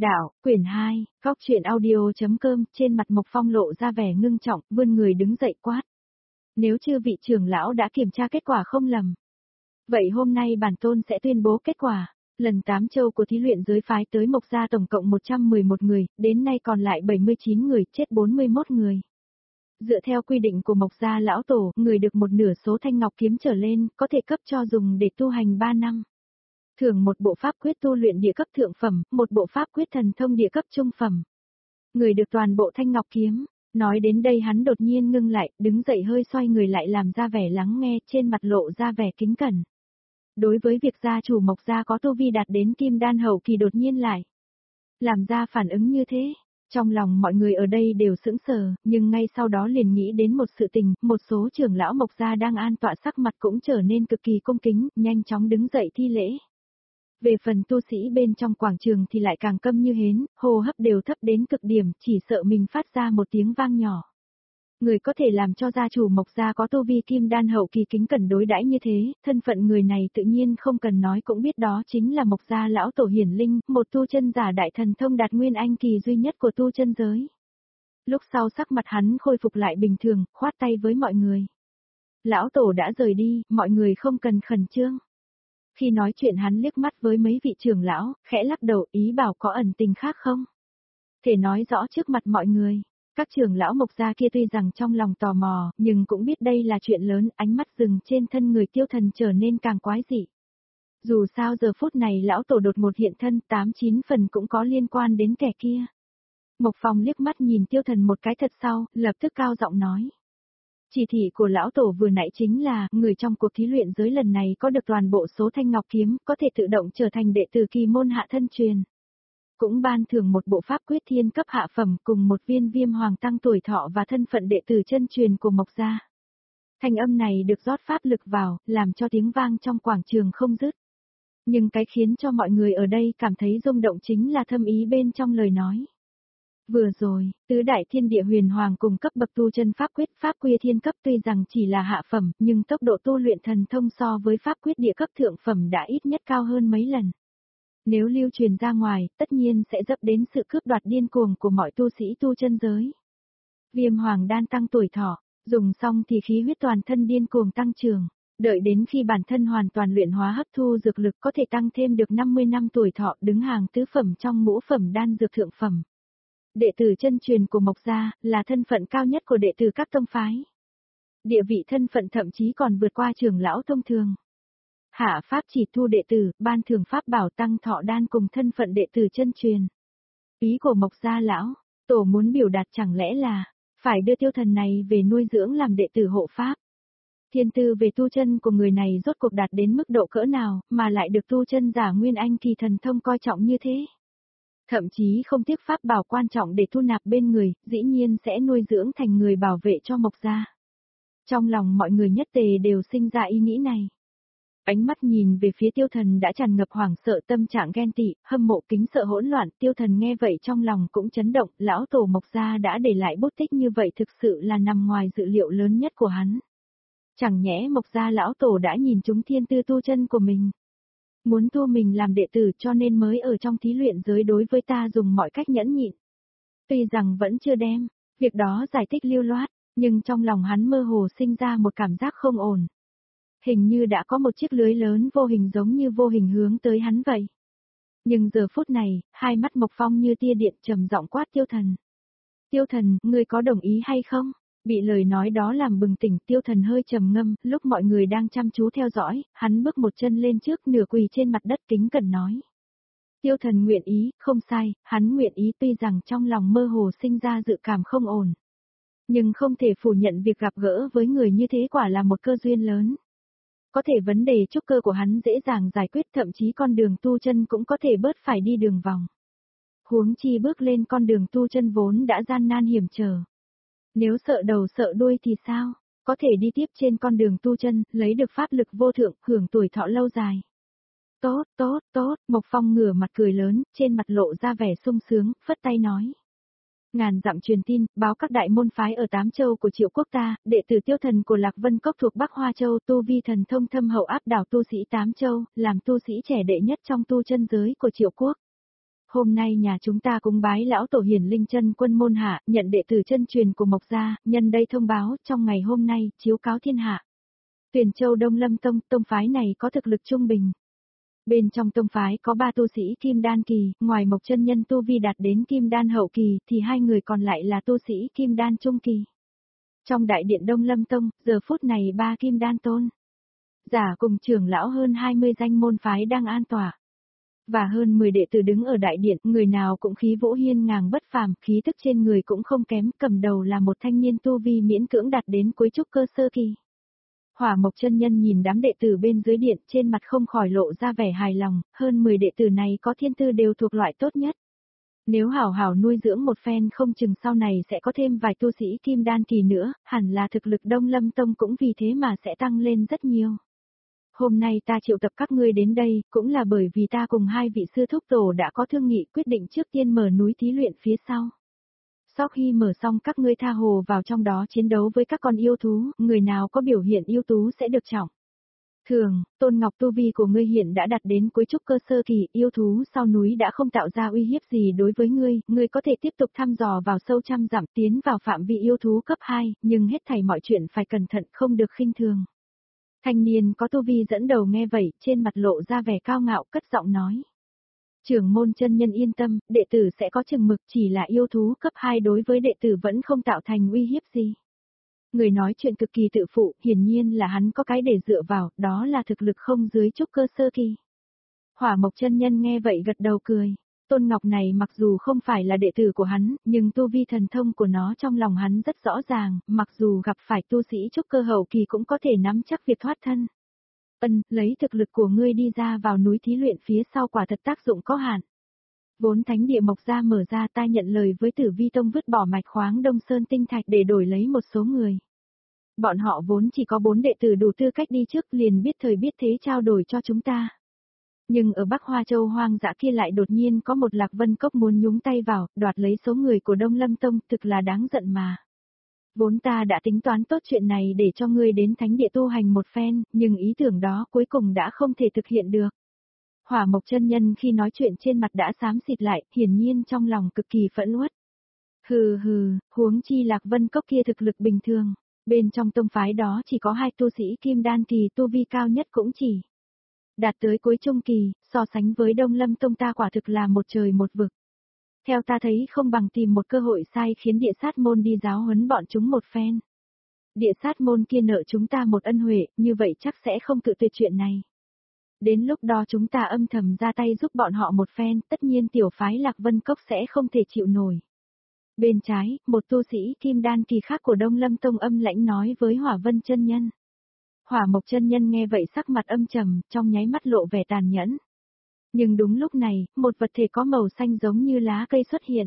Đạo, quyển 2, góc truyện audio.com, trên mặt Mộc Phong lộ ra vẻ ngưng trọng, vươn người đứng dậy quát. Nếu chư vị trưởng lão đã kiểm tra kết quả không lầm, vậy hôm nay bản tôn sẽ tuyên bố kết quả. Lần 8 châu của thí luyện giới phái tới Mộc gia tổng cộng 111 người, đến nay còn lại 79 người, chết 41 người. Dựa theo quy định của Mộc gia lão tổ, người được một nửa số thanh ngọc kiếm trở lên, có thể cấp cho dùng để tu hành 3 năm. Thưởng một bộ pháp quyết tu luyện địa cấp thượng phẩm, một bộ pháp quyết thần thông địa cấp trung phẩm. Người được toàn bộ thanh ngọc kiếm. Nói đến đây hắn đột nhiên ngưng lại, đứng dậy hơi xoay người lại làm ra vẻ lắng nghe, trên mặt lộ ra vẻ kính cẩn. Đối với việc gia chủ Mộc gia có tu vi đạt đến kim đan hậu kỳ đột nhiên lại làm ra phản ứng như thế, trong lòng mọi người ở đây đều sững sờ, nhưng ngay sau đó liền nghĩ đến một sự tình, một số trưởng lão Mộc gia đang an tọa sắc mặt cũng trở nên cực kỳ cung kính, nhanh chóng đứng dậy thi lễ. Về phần tu sĩ bên trong quảng trường thì lại càng câm như hến, hô hấp đều thấp đến cực điểm, chỉ sợ mình phát ra một tiếng vang nhỏ. Người có thể làm cho gia chủ Mộc gia có tu vi kim đan hậu kỳ kính cẩn đối đãi như thế, thân phận người này tự nhiên không cần nói cũng biết đó chính là Mộc gia lão tổ hiển linh, một tu chân giả đại thần thông đạt nguyên anh kỳ duy nhất của tu chân giới. Lúc sau sắc mặt hắn khôi phục lại bình thường, khoát tay với mọi người. Lão tổ đã rời đi, mọi người không cần khẩn trương. Khi nói chuyện hắn liếc mắt với mấy vị trưởng lão, khẽ lắc đầu ý bảo có ẩn tình khác không? Thể nói rõ trước mặt mọi người. Các trưởng lão Mộc gia kia tuy rằng trong lòng tò mò, nhưng cũng biết đây là chuyện lớn, ánh mắt dừng trên thân người Tiêu Thần trở nên càng quái dị. Dù sao giờ phút này lão tổ đột một hiện thân 8-9 phần cũng có liên quan đến kẻ kia. Mộc Phong liếc mắt nhìn Tiêu Thần một cái thật sau, lập tức cao giọng nói. Chỉ thị của lão tổ vừa nãy chính là, người trong cuộc thí luyện giới lần này có được toàn bộ số thanh ngọc kiếm, có thể tự động trở thành đệ tử kỳ môn hạ thân truyền. Cũng ban thưởng một bộ pháp quyết thiên cấp hạ phẩm cùng một viên viêm hoàng tăng tuổi thọ và thân phận đệ tử chân truyền của Mộc gia. Thanh âm này được rót pháp lực vào, làm cho tiếng vang trong quảng trường không dứt. Nhưng cái khiến cho mọi người ở đây cảm thấy rung động chính là thâm ý bên trong lời nói. Vừa rồi, tứ đại thiên địa huyền hoàng cùng cấp bậc tu chân pháp quyết pháp quy thiên cấp tuy rằng chỉ là hạ phẩm, nhưng tốc độ tu luyện thần thông so với pháp quyết địa cấp thượng phẩm đã ít nhất cao hơn mấy lần. Nếu lưu truyền ra ngoài, tất nhiên sẽ dẫn đến sự cướp đoạt điên cuồng của mọi tu sĩ tu chân giới. Viêm hoàng đan tăng tuổi thọ, dùng xong thì khí huyết toàn thân điên cuồng tăng trưởng, đợi đến khi bản thân hoàn toàn luyện hóa hấp thu dược lực có thể tăng thêm được 50 năm tuổi thọ đứng hàng tứ phẩm trong ngũ phẩm đan dược thượng phẩm. Đệ tử chân truyền của Mộc gia là thân phận cao nhất của đệ tử các tông phái. Địa vị thân phận thậm chí còn vượt qua trưởng lão thông thường. Hạ pháp chỉ thu đệ tử, ban thưởng pháp bảo tăng thọ đan cùng thân phận đệ tử chân truyền. Ý của Mộc gia lão, tổ muốn biểu đạt chẳng lẽ là, phải đưa Tiêu Thần này về nuôi dưỡng làm đệ tử hộ pháp. Thiên tư về tu chân của người này rốt cuộc đạt đến mức độ cỡ nào, mà lại được tu chân giả nguyên anh kỳ thần thông coi trọng như thế. Thậm chí không tiếc pháp bảo quan trọng để thu nạp bên người, dĩ nhiên sẽ nuôi dưỡng thành người bảo vệ cho Mộc gia. Trong lòng mọi người nhất tề đều sinh ra ý nghĩ này. Ánh mắt nhìn về phía Tiêu Thần đã tràn ngập hoảng sợ tâm trạng ghen tị, hâm mộ kính sợ hỗn loạn, Tiêu Thần nghe vậy trong lòng cũng chấn động, lão tổ Mộc gia đã để lại bút tích như vậy thực sự là nằm ngoài dự liệu lớn nhất của hắn. Chẳng nhẽ Mộc gia lão tổ đã nhìn trúng thiên tư tu chân của mình. Muốn thu mình làm đệ tử cho nên mới ở trong thí luyện giới đối với ta dùng mọi cách nhẫn nhịn. Tuy rằng vẫn chưa đem việc đó giải thích lưu loát, nhưng trong lòng hắn mơ hồ sinh ra một cảm giác không ổn. Hình như đã có một chiếc lưới lớn vô hình giống như vô hình hướng tới hắn vậy. Nhưng giờ phút này, hai mắt Mộc Phong như tia điện trầm giọng quát Tiêu Thần. Tiêu Thần, ngươi có đồng ý hay không? Bị lời nói đó làm bừng tỉnh, Tiêu Thần hơi trầm ngâm, lúc mọi người đang chăm chú theo dõi, hắn bước một chân lên trước nửa quỳ trên mặt đất kính cẩn nói. Tiêu Thần nguyện ý, không sai, hắn nguyện ý tuy rằng trong lòng mơ hồ sinh ra dự cảm không ổn. Nhưng không thể phủ nhận việc gặp gỡ với người như thế quả là một cơ duyên lớn. Có thể vấn đề trúc cơ của hắn dễ dàng giải quyết thậm chí con đường tu chân cũng có thể bớt phải đi đường vòng. Huống chi bước lên con đường tu chân vốn đã gian nan hiểm trở. Nếu sợ đầu sợ đuôi thì sao? Có thể đi tiếp trên con đường tu chân, lấy được pháp lực vô thượng, hưởng tuổi thọ lâu dài. Tốt, tốt, tốt, Mộc Phong ngửa mặt cười lớn, trên mặt lộ ra vẻ sung sướng, phất tay nói. Ngàn dặm truyền tin, báo các đại môn phái ở 8 châu của Triệu quốc ta, đệ tử Tiêu Thần của Lạc Vân Cốc thuộc Bắc Hoa Châu tu vi thần thông thâm hậu áp đảo tu sĩ 8 châu, làm tu sĩ trẻ đệ nhất trong tu chân giới của Triệu quốc. Hôm nay nhà chúng ta cúng bái lão tổ hiển linh chân quân môn hạ, nhận đệ tử chân truyền của Mộc gia, nhân đây thông báo, trong ngày hôm nay, chiếu cáo thiên hạ. Tuyền Châu Đông Lâm Tông, tông phái này có thực lực trung bình. Bên trong tông phái có 3 tu sĩ kim đan kỳ, ngoài Mộc chân nhân tu vi đạt đến kim đan hậu kỳ, thì 2 người còn lại là tu sĩ kim đan trung kỳ. Trong đại điện Đông Lâm Tông, giờ phút này 3 kim đan tôn giả cùng trưởng lão hơn 20 danh môn phái đang an tọa. Và hơn 10 đệ tử đứng ở đại điện, người nào cũng khí vũ hiên ngang bất phàm, khí tức trên người cũng không kém, cầm đầu là một thanh niên tu vi miễn cưỡng đạt đến cuối trúc cơ sơ kỳ. Hỏa Mộc chân nhân nhìn đám đệ tử bên dưới điện, trên mặt không khỏi lộ ra vẻ hài lòng, hơn 10 đệ tử này có thiên tư đều thuộc loại tốt nhất. Nếu hảo hảo nuôi dưỡng một phen không chừng sau này sẽ có thêm vài tu sĩ kim đan kỳ nữa, hẳn là thực lực Đông Lâm Tông cũng vì thế mà sẽ tăng lên rất nhiều. Hôm nay ta triệu tập các ngươi đến đây, cũng là bởi vì ta cùng 2 vị sư thúc tổ đã có thương nghị quyết định trước tiên mở núi thí luyện phía sau. Sau khi mở xong các ngươi tha hồ vào trong đó chiến đấu với các con yêu thú, người nào có biểu hiện ưu tú sẽ được trọng. Thường, Tôn Ngọc tu vi của ngươi hiện đã đạt đến cuối trúc cơ sơ kỳ, yêu thú sau núi đã không tạo ra uy hiếp gì đối với ngươi có thể tiếp tục thăm dò vào sâu trăm dặm tiến vào phạm vi yêu thú cấp 2, nhưng hết thảy mọi chuyện phải cẩn thận không được khinh thường. Thanh niên có tu vi dẫn đầu nghe vậy, trên mặt lộ ra vẻ cao ngạo cất giọng nói. Trưởng môn chân nhân yên tâm, đệ tử sẽ có chừng mực, chỉ là yêu thú cấp 2 đối với đệ tử vẫn không tạo thành uy hiếp gì. Người nói chuyện cực kỳ tự phụ, hiển nhiên là hắn có cái để dựa vào, đó là thực lực không dưới trúc cơ sơ kỳ. Hỏa Mộc chân nhân nghe vậy gật đầu cười. Tôn Ngọc này mặc dù không phải là đệ tử của hắn, nhưng tu vi thần thông của nó trong lòng hắn rất rõ ràng, mặc dù gặp phải tu sĩ trúc cơ hậu kỳ cũng có thể nắm chắc việc thoát thân. Lấy thực lực của ngươi đi ra vào núi thí luyện phía sau quả thật tác dụng có hạn. Vốn thánh địa Mộc gia mở ra, ta nhận lời với Tử Vi Tông vứt bỏ mạch khoáng Đông Sơn tinh thạch để đổi lấy một số người. Bọn họ vốn chỉ có 4 đệ tử đủ tư cách đi trước, liền biết thời biết thế trao đổi cho chúng ta. Nhưng ở Bắc Hoa Châu hoang dã kia lại đột nhiên có một Lạc Vân Cốc muốn nhúng tay vào, đoạt lấy số người của Đông Lâm Tông, thực là đáng giận mà. Vốn ta đã tính toán tốt chuyện này để cho ngươi đến thánh địa tu hành một phen, nhưng ý tưởng đó cuối cùng đã không thể thực hiện được. Hỏa Mộc chân nhân khi nói chuyện trên mặt đã xám xịt lại, hiển nhiên trong lòng cực kỳ phẫn uất. Hừ, huống chi Lạc Vân Cốc kia thực lực bình thường, bên trong tông phái đó chỉ có 2 tu sĩ kim đan kỳ, tu vi cao nhất cũng chỉ đạt tới cuối trung kỳ, so sánh với Đông Lâm Tông ta quả thực là một trời một vực. Theo ta thấy không bằng tìm một cơ hội sai khiến địa sát môn đi giáo huấn bọn chúng một phen. Địa sát môn kia nợ chúng ta một ân huệ, như vậy chắc sẽ không cự tuyệt chuyện này. Đến lúc đó chúng ta âm thầm ra tay giúp bọn họ một phen, tất nhiên tiểu phái Lạc Vân Cốc sẽ không thể chịu nổi. Bên trái, một tu sĩ kim đan kỳ khác của Đông Lâm Tông âm lãnh nói với Hỏa Vân chân nhân. Hỏa Mộc chân nhân nghe vậy sắc mặt âm trầm, trong nháy mắt lộ vẻ tàn nhẫn. Nhưng đúng lúc này, một vật thể có màu xanh giống như lá cây xuất hiện.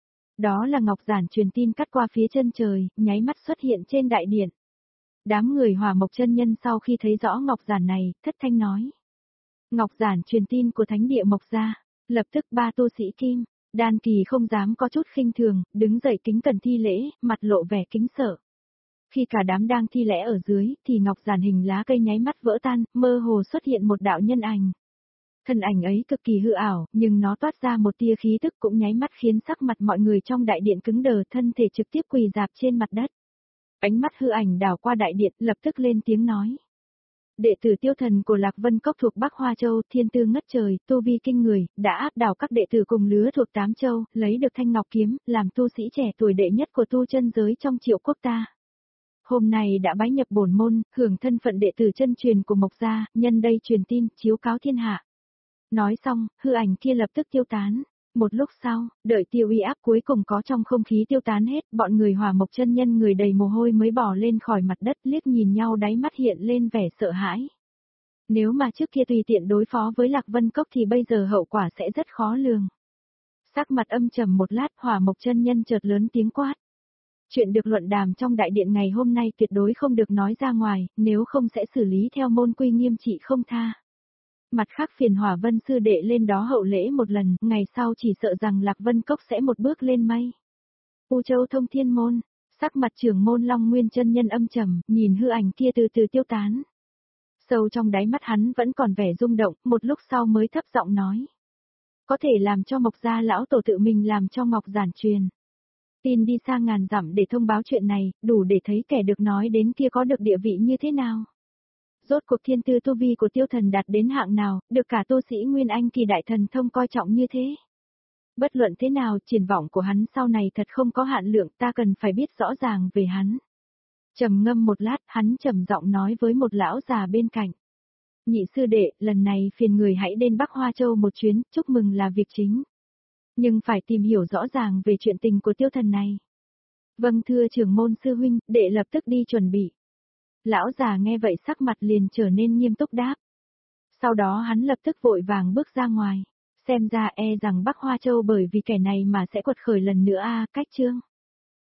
Đó là ngọc giản truyền tin cắt qua phía chân trời, nháy mắt xuất hiện trên đại điện. Đám người Hỏa Mộc chân nhân sau khi thấy rõ ngọc giản này, thất thanh nói. Ngọc giản truyền tin của thánh địa Mộc gia, lập tức 3 tu sĩ kim đan kỳ không dám có chút khinh thường, đứng dậy kính cẩn thi lễ, mặt lộ vẻ kính sợ. Khi cả đám đang thi lễ ở dưới, thì ngọc giản hình lá cây nháy mắt vỡ tan, mơ hồ xuất hiện một đạo nhân ảnh. Thân ảnh ấy cực kỳ hư ảo, nhưng nó toát ra một tia khí tức cũng nháy mắt khiến sắc mặt mọi người trong đại điện cứng đờ, thân thể trực tiếp quỳ rạp trên mặt đất. Ánh mắt hư ảnh đảo qua đại điện, lập tức lên tiếng nói. Đệ tử Tiêu Thần của Lạc Vân Cốc thuộc Bắc Hoa Châu, thiên tư ngất trời, tu vi kinh người, đã áp đảo các đệ tử cùng lứa thuộc 8 châu, lấy được thanh ngọc kiếm, làm tu sĩ trẻ tuổi đệ nhất của tu chân giới trong Triệu quốc ta. Hôm nay đã bái nhập bổn môn, hưởng thân phận đệ tử chân truyền của Mộc gia, nhân đây truyền tin, chiếu cáo thiên hạ. Nói xong, hư ảnh kia lập tức tiêu tán. Một lúc sau, đợi tiêu uy áp cuối cùng có trong không khí tiêu tán hết, bọn người Hỏa Mộc chân nhân người đầy mồ hôi mới bỏ lên khỏi mặt đất, liếc nhìn nhau, đáy mắt hiện lên vẻ sợ hãi. Nếu mà trước kia tùy tiện đối phó với Lạc Vân Cốc thì bây giờ hậu quả sẽ rất khó lường. Sắc mặt âm trầm một lát, Hỏa Mộc chân nhân chợt lớn tiếng quát. Chuyện được luận đàm trong đại điện ngày hôm nay tuyệt đối không được nói ra ngoài, nếu không sẽ xử lý theo môn quy nghiêm trị không tha. Mặt khác phiền Hỏa Vân sư đệ lên đó hậu lễ một lần, ngày sau chỉ sợ rằng Lạc Vân Cốc sẽ một bước lên mây. U Châu Thông Thiên Môn, sắc mặt trưởng môn Long Nguyên chân nhân âm trầm, nhìn hư ảnh kia từ từ tiêu tán. Sâu trong đáy mắt hắn vẫn còn vẻ rung động, một lúc sau mới thấp giọng nói. Có thể làm cho Mộc gia lão tổ tự mình làm cho Ngọc Giản truyền tin đi xa ngàn dặm để thông báo chuyện này, đủ để thấy kẻ được nói đến kia có được địa vị như thế nào. Rốt cuộc thiên tư tu vi của Tiêu Thần đạt đến hạng nào, được cả Tu Sĩ Nguyên Anh kỳ đại thần thông coi trọng như thế. Bất luận thế nào, triển vọng của hắn sau này thật không có hạn lượng, ta cần phải biết rõ ràng về hắn. Trầm ngâm một lát, hắn trầm giọng nói với một lão già bên cạnh. Nhị sư đệ, lần này phiền người hãy đến Bắc Hoa Châu một chuyến, chúc mừng là việc chính. Nhưng phải tìm hiểu rõ ràng về chuyện tình của Tiêu Thần này. Vâng thưa trưởng môn sư huynh, đệ lập tức đi chuẩn bị. Lão già nghe vậy sắc mặt liền trở nên nghiêm túc đáp. Sau đó hắn lập tức vội vàng bước ra ngoài. Xem ra e rằng Bắc Hoa Châu bởi vì kẻ này mà sẽ quật khởi lần nữa cách chương.